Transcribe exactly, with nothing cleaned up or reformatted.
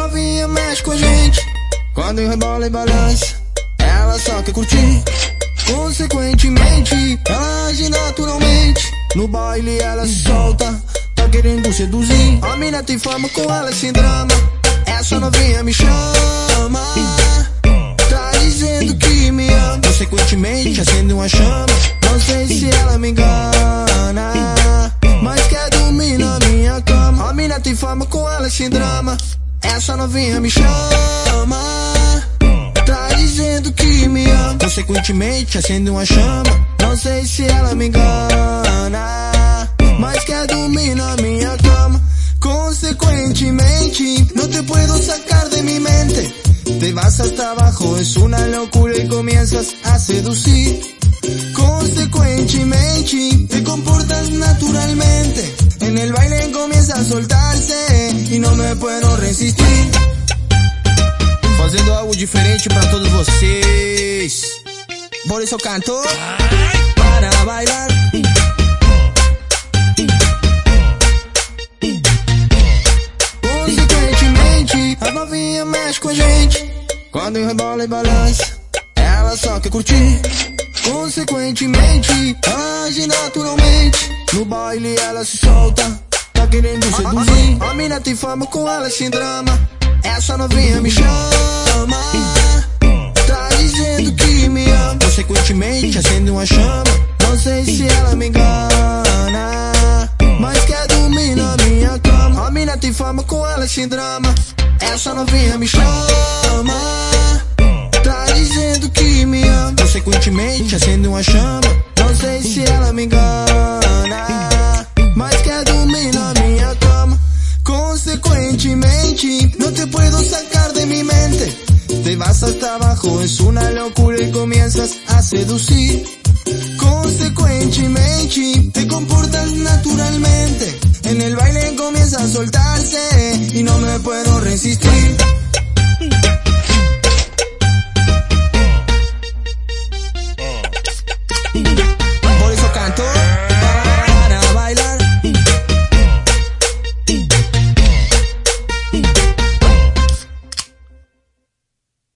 novinha mexe com a gente. Quando eu rebola e balança, ela só quer curtir. Consequentemente, ela age naturalmente. No baile ela se solta, tá querendo seduzir. A mina tem fama, com ela sem drama. Essa novinha me chama, tá dizendo que me ama. Consequentemente acende uma chama. Não sei se ela me engana, mas quer dormir na minha cama. A mina tem fama, com ela sem drama. Essa novinha me chama, tá dizendo que me ama. Consequentemente acende uma chama. Não sei se ela me engana, mas quer dormir na minha cama. Consecuentemente no te puedo sacar de mi mente. Te vas hasta abajo, es una locura y comienzas a seducir. Consecuentemente te comportas naturalmente. En el baile comienza a soltarse y no me puedo resistir. Fazendo algo diferente pra todos vocês. Por isso eu canto para bailar. Consequentemente, a novinha mexe com a gente. Quando eu rebola e balança, ela só quer curtir. Consequentemente, ela age naturalmente. No baile ela se solta, tá querendo seduzir. A mina tem fama, com ela sem drama. Essa novinha me chama, tá dizendo que me ama. Consequentemente acende uma chama. Não sei se ela me engana, mas quer dormir na minha cama. A mina tem fama, com ela sem drama. Essa novinha me chama, tá dizendo que me ama. Consequentemente acende uma chama. Não sei se ela me engana, mas quer dormir na minha cama. Consecuentemente no te puedo sacar de mi mente. Te vas hasta abajo, es una locura y comienzas a seducir. Consecuentemente te comportas naturalmente. En el baile comienza a soltarse y no me puedo resistir.